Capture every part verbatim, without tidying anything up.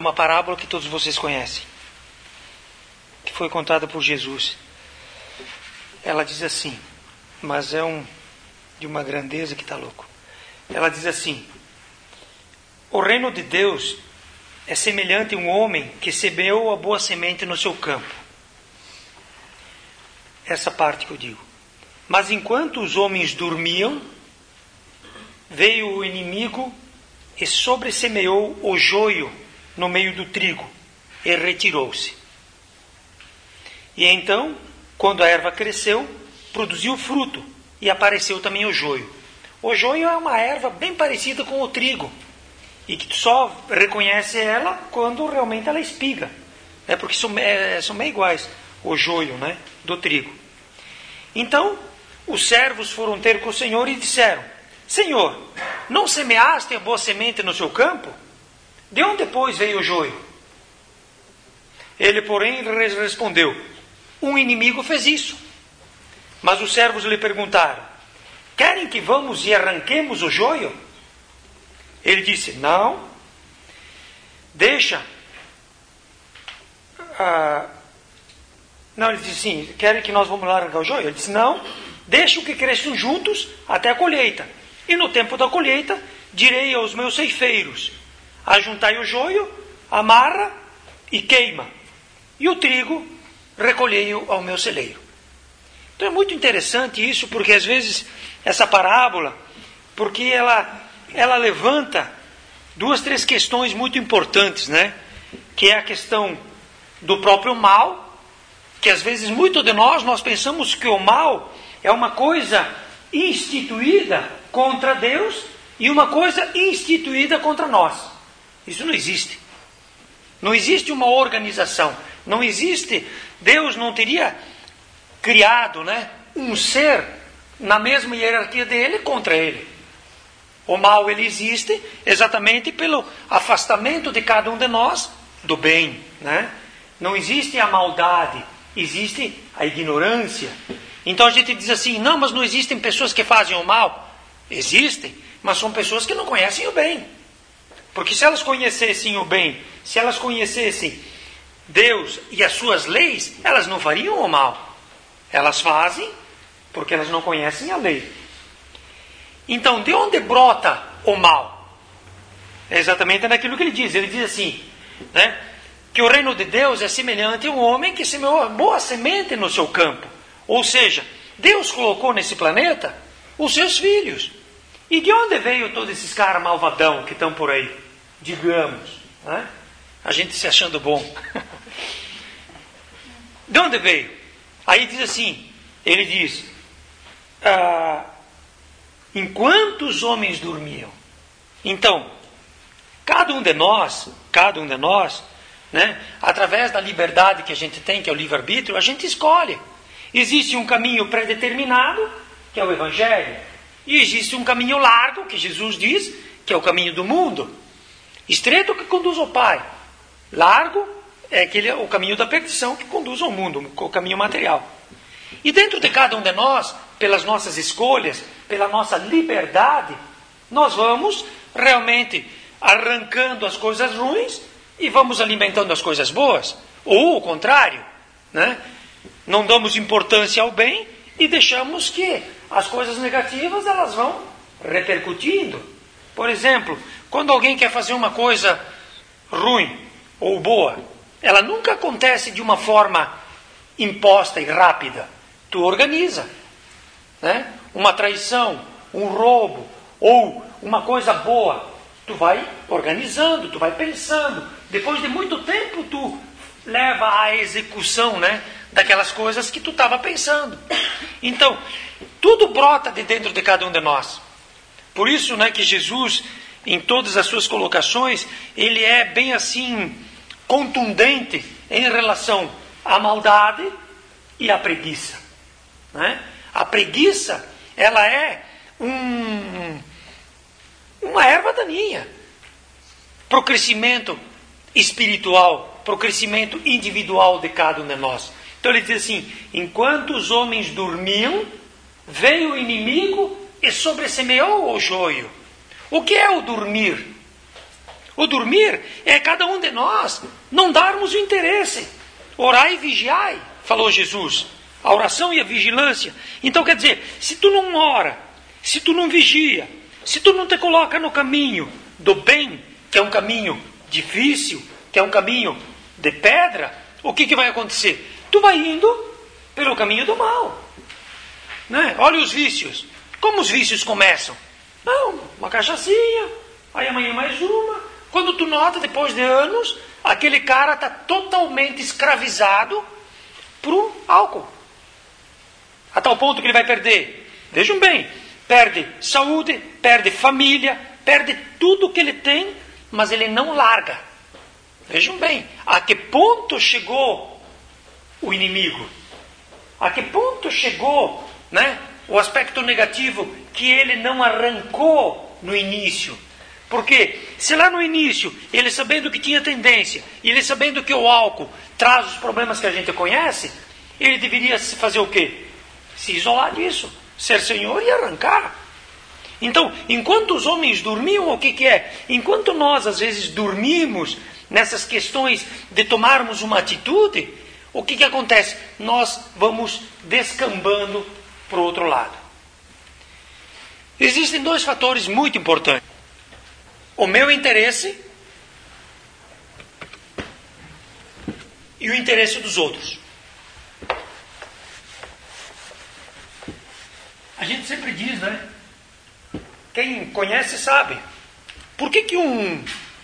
uma parábola que todos vocês conhecem, que foi contada por Jesus. Ela diz assim, mas é um de uma grandeza que está louco. Ela diz assim: o reino de Deus é semelhante a um homem que semeou a boa semente no seu campo. Essa parte que eu digo. Mas enquanto os homens dormiam, veio o inimigo e sobressemeou o joio no meio do trigo e retirou-se. E então, quando a erva cresceu, produziu fruto e apareceu também o joio. O joio é uma erva bem parecida com o trigo e que tu só reconhece ela quando realmente ela espiga, né? Porque são, é, são meio iguais o joio, né, do trigo. Então, os servos foram ter com o Senhor e disseram: Senhor, não semeaste a boa semente no seu campo? De onde depois veio o joio? Ele, porém, respondeu: um inimigo fez isso. Mas os servos lhe perguntaram: querem que vamos e arranquemos o joio? Ele disse: não, deixa. Ah, não, ele disse assim: querem que nós vamos lá arrancar o joio? Ele disse: não, deixa que cresçam juntos até a colheita. E no tempo da colheita, direi aos meus ceifeiros: ajuntai o joio, amarra e queima, e o trigo recolhei-o ao meu celeiro. Então é muito interessante isso, porque às vezes essa parábola, porque ela, ela levanta duas, três questões muito importantes, né? Que é a questão do próprio mal, que às vezes muito de nós, nós pensamos que o mal é uma coisa instituída contra Deus e uma coisa instituída contra nós. Isso não existe. Não existe uma organização. Não existe. Deus não teria criado, né, um ser na mesma hierarquia dele contra ele. O mal, ele existe exatamente pelo afastamento de cada um de nós do bem, né? Não existe a maldade, existe a ignorância. Então a gente diz assim: não, mas não existem pessoas que fazem o mal. Existem, mas são pessoas que não conhecem o bem. Porque se elas conhecessem o bem, se elas conhecessem Deus e as suas leis, elas não fariam o mal. Elas fazem porque elas não conhecem a lei. Então, de onde brota o mal? É exatamente naquilo que ele diz. Ele diz assim, né, que o reino de Deus é semelhante a um homem que semeou a boa semente no seu campo. Ou seja, Deus colocou nesse planeta os seus filhos. E de onde veio todos esses caras malvadão que estão por aí? Digamos, né? A gente se achando bom. De onde veio? Aí diz assim, ele diz, ah, enquanto os homens dormiam. Então, cada um de nós, cada um de nós, né, através da liberdade que a gente tem, que é o livre-arbítrio, a gente escolhe. Existe um caminho predeterminado, que é o Evangelho, e existe um caminho largo, que Jesus diz, que é o caminho do mundo. Estreito que conduz ao Pai. Largo é aquele, o caminho da perdição que conduz ao mundo, o caminho material. E dentro de cada um de nós, pelas nossas escolhas, pela nossa liberdade, nós vamos realmente arrancando as coisas ruins e vamos alimentando as coisas boas. Ou o contrário, né? Não damos importância ao bem e deixamos que as coisas negativas elas vão repercutindo. Por exemplo, quando alguém quer fazer uma coisa ruim ou boa, ela nunca acontece de uma forma imposta e rápida. Tu organiza, né? Uma traição, um roubo ou uma coisa boa, tu vai organizando, tu vai pensando. Depois de muito tempo tu leva à execução, né, daquelas coisas que tu estava pensando. Então, tudo brota de dentro de cada um de nós. Por isso, né, que Jesus, em todas as suas colocações, ele é bem assim contundente em relação à maldade e à preguiça, né? A preguiça, ela é um, uma erva daninha para o crescimento espiritual, para o crescimento individual de cada um de nós. Então ele diz assim, enquanto os homens dormiam, veio o inimigo e sobressemeou o joio. O que é o dormir? O dormir é cada um de nós não darmos o interesse. Orai e vigiai, falou Jesus. A oração e a vigilância. Então quer dizer, se tu não ora, se tu não vigia, se tu não te coloca no caminho do bem, que é um caminho difícil, que é um caminho de pedra, o que, que vai acontecer? Tu vai indo pelo caminho do mal. Né? Olha os vícios. Como os vícios começam? Não, uma cachaçinha, aí amanhã mais uma. Quando tu nota, depois de anos, aquele cara está totalmente escravizado pro álcool. A tal ponto que ele vai perder, vejam bem, perde saúde, perde família, perde tudo que ele tem, mas ele não larga. Vejam bem, a que ponto chegou o inimigo? A que ponto chegou, né, o aspecto negativo que ele não arrancou no início? Porque se lá no início, ele sabendo que tinha tendência, e ele sabendo que o álcool traz os problemas que a gente conhece, ele deveria fazer o quê? Se isolar disso, ser senhor e arrancar. Então, enquanto os homens dormiam, o que, que é? Enquanto nós às vezes dormimos nessas questões de tomarmos uma atitude, o que, que acontece? Nós vamos descambando para o outro lado. Existem dois fatores muito importantes. O meu interesse e o interesse dos outros. A gente sempre diz, né? Quem conhece sabe. Por que que um,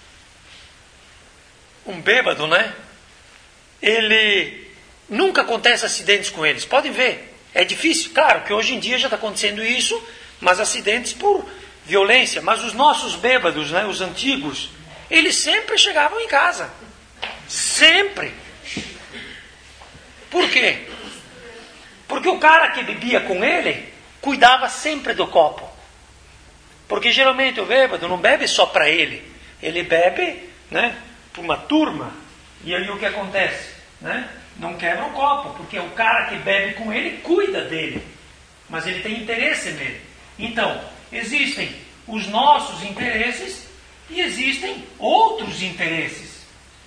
um bêbado, né? Ele nunca acontece acidentes com eles. Podem ver. É difícil. Claro que hoje em dia já está acontecendo isso, mas acidentes por violência. Mas os nossos bêbados, né? Os antigos, eles sempre chegavam em casa. Sempre. Por quê? Porque o cara que bebia com ele cuidava sempre do copo. Porque geralmente o bêbado não bebe só para ele. Ele bebe, né, para uma turma. E aí o que acontece? Né? Não quebra o copo, porque o cara que bebe com ele cuida dele. Mas ele tem interesse nele. Então, existem os nossos interesses e existem outros interesses.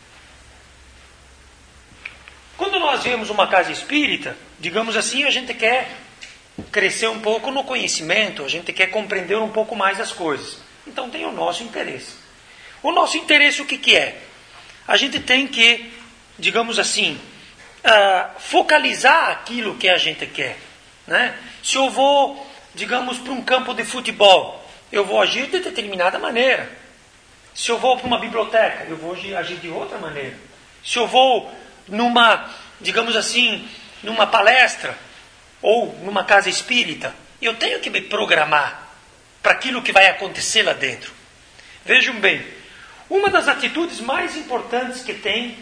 Quando nós vemos uma casa espírita, digamos assim, a gente quer crescer um pouco no conhecimento, a gente quer compreender um pouco mais as coisas. Então tem o nosso interesse. O nosso interesse o que, que é? A gente tem que, digamos assim, uh, focalizar aquilo que a gente quer. Né? Se eu vou, digamos, para um campo de futebol, eu vou agir de determinada maneira. Se eu vou para uma biblioteca, eu vou agir de outra maneira. Se eu vou numa, digamos assim, numa palestra, ou numa casa espírita, eu tenho que me programar para aquilo que vai acontecer lá dentro. Vejam bem, uma das atitudes mais importantes que tem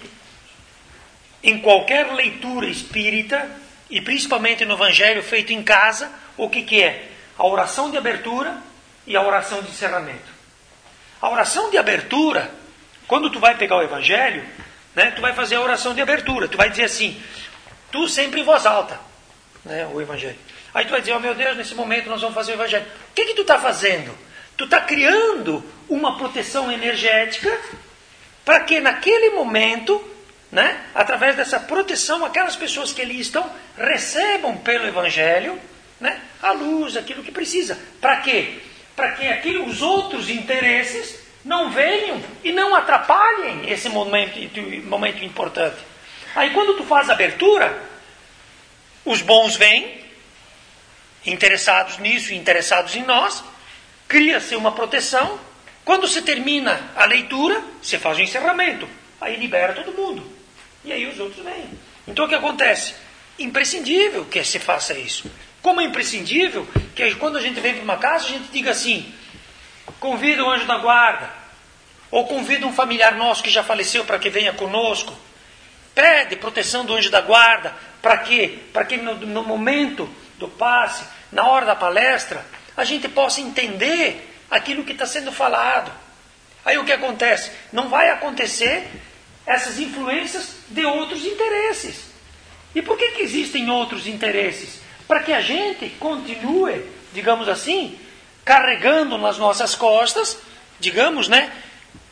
em qualquer leitura espírita, e principalmente no Evangelho feito em casa, o que, que é? A oração de abertura e a oração de encerramento. A oração de abertura, quando tu vai pegar o Evangelho, né, tu vai fazer a oração de abertura, tu vai dizer assim, tu sempre em voz alta. Né, o Evangelho. Aí tu vai dizer, oh meu Deus, nesse momento nós vamos fazer o Evangelho. O que que tu está fazendo? Tu está criando uma proteção energética para que naquele momento, né, através dessa proteção, aquelas pessoas que ali estão recebam pelo Evangelho, né, a luz, aquilo que precisa. Para quê? Para que aquilo, os outros interesses não venham e não atrapalhem esse momento, momento importante. Aí quando tu faz a abertura, os bons vêm, interessados nisso, interessados em nós, cria-se uma proteção. Quando se termina a leitura, você faz o encerramento. Aí libera todo mundo. E aí os outros vêm. Então o que acontece? Imprescindível que se faça isso. Como é imprescindível que quando a gente vem para uma casa, a gente diga assim, convida o anjo da guarda, ou convida um familiar nosso que já faleceu para que venha conosco. Pede proteção do anjo da guarda. Para quê? Para que no, no momento do passe, na hora da palestra, a gente possa entender aquilo que está sendo falado. Aí o que acontece? Não vai acontecer essas influências de outros interesses. E por que que existem outros interesses? Para que a gente continue, digamos assim, carregando nas nossas costas, digamos, né,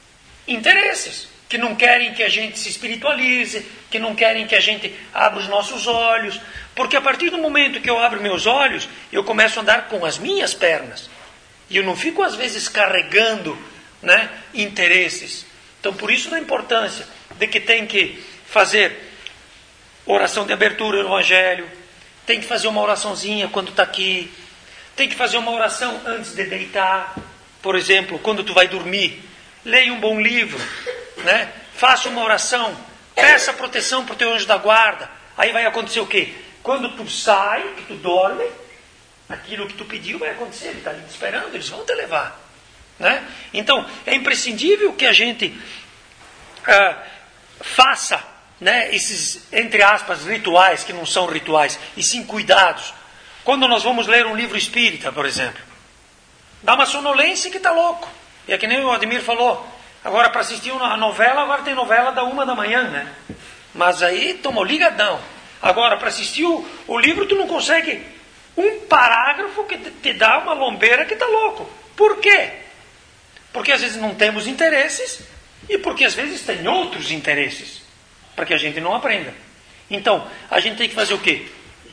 interesses, que não querem que a gente se espiritualize, que não querem que a gente abra os nossos olhos, porque a partir do momento que eu abro meus olhos, eu começo a andar com as minhas pernas, e eu não fico às vezes carregando, né, interesses. Então por isso a importância de que tem que fazer oração de abertura no Evangelho, tem que fazer uma oraçãozinha quando está aqui, tem que fazer uma oração antes de deitar, por exemplo, quando tu vai dormir, leia um bom livro, né? Faça uma oração, peça proteção para o teu anjo da guarda. Aí vai acontecer o quê? Quando tu sai, que tu dorme, aquilo que tu pediu vai acontecer, ele está ali te esperando, eles vão te levar, né? Então é imprescindível que a gente ah, faça, né, esses, entre aspas, rituais que não são rituais, e sim cuidados. Quando nós vamos ler um livro espírita, por exemplo, dá uma sonolência que está louco. E é que nem o Ademir falou, agora para assistir uma novela, agora tem novela da uma da manhã, né? Mas aí tomou ligadão. Agora para assistir o, o livro, tu não consegue um parágrafo que te, te dá uma lombeira que está louco. Por quê? Porque às vezes não temos interesses e porque às vezes tem outros interesses, para que a gente não aprenda. Então, a gente tem que fazer o quê?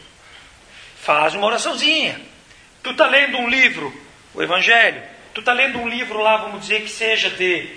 Faz uma oraçãozinha. Tu está lendo um livro, o Evangelho, tu está lendo um livro lá, vamos dizer que seja de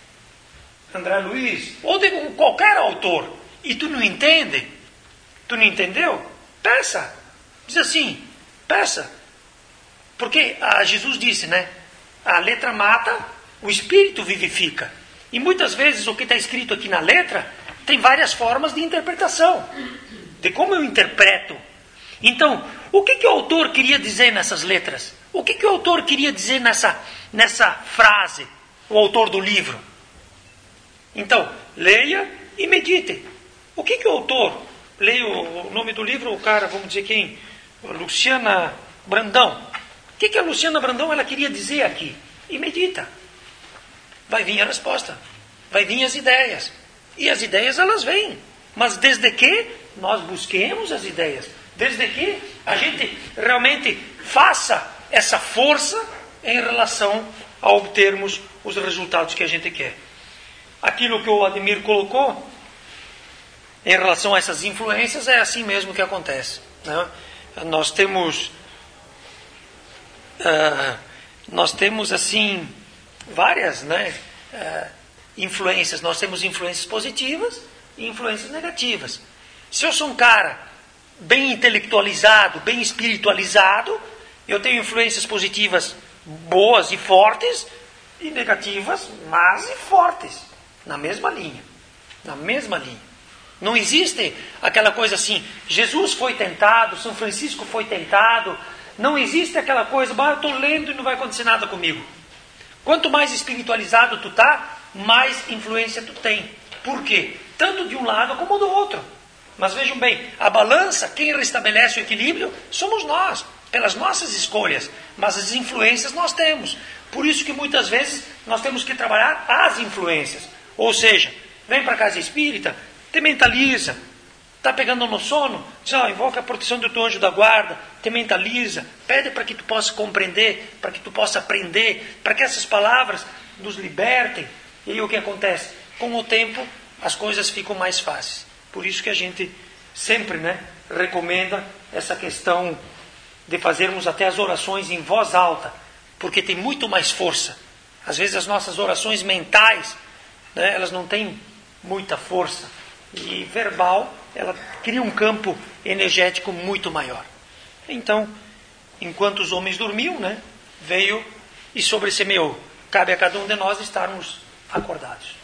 André Luiz, ou de qualquer autor, e tu não entende, tu não entendeu? Peça. Diz assim, peça. Porque ah, Jesus disse, né? A letra mata, o espírito vivifica. E muitas vezes o que está escrito aqui na letra tem várias formas de interpretação, de como eu interpreto. Então, o que, que o autor queria dizer nessas letras? O que, que o autor queria dizer nessa, nessa frase, o autor do livro? Então, leia e medite. O que, que o autor, leia o nome do livro, o cara, vamos dizer quem? Luciana Brandão. O que, que a Luciana Brandão ela queria dizer aqui? E medita. Vai vir a resposta. Vai vir as ideias. E as ideias elas vêm. Mas desde que nós busquemos as ideias. Desde que a gente realmente faça essa força em relação a obtermos os resultados que a gente quer. Aquilo que o Ademir colocou em relação a essas influências é assim mesmo que acontece, né? Nós temos uh, nós temos assim várias, né, uh, influências. Nós temos influências positivas e influências negativas. Se eu sou um cara bem intelectualizado, bem espiritualizado, eu tenho influências positivas boas e fortes e negativas más e fortes, na mesma linha, na mesma linha. Não existe aquela coisa assim, Jesus foi tentado, São Francisco foi tentado, não existe aquela coisa, bah, eu estou lendo e não vai acontecer nada comigo. Quanto mais espiritualizado tu tá, mais influência tu tem. Por quê? Tanto de um lado como do outro. Mas vejam bem, a balança, quem restabelece o equilíbrio, somos nós, pelas nossas escolhas. Mas as influências nós temos. Por isso que muitas vezes nós temos que trabalhar as influências. Ou seja, vem para a casa espírita, te mentaliza, está pegando no sono, diz, ó, invoca a proteção do teu anjo da guarda, te mentaliza, pede para que tu possa compreender, para que tu possa aprender, para que essas palavras nos libertem. E aí o que acontece? Com o tempo, as coisas ficam mais fáceis. Por isso que a gente sempre, né, recomenda essa questão de fazermos até as orações em voz alta, porque tem muito mais força. Às vezes as nossas orações mentais, né, elas não têm muita força. E verbal, ela cria um campo energético muito maior. Então, enquanto os homens dormiam, né, veio e sobressemeou. Cabe a cada um de nós estarmos acordados.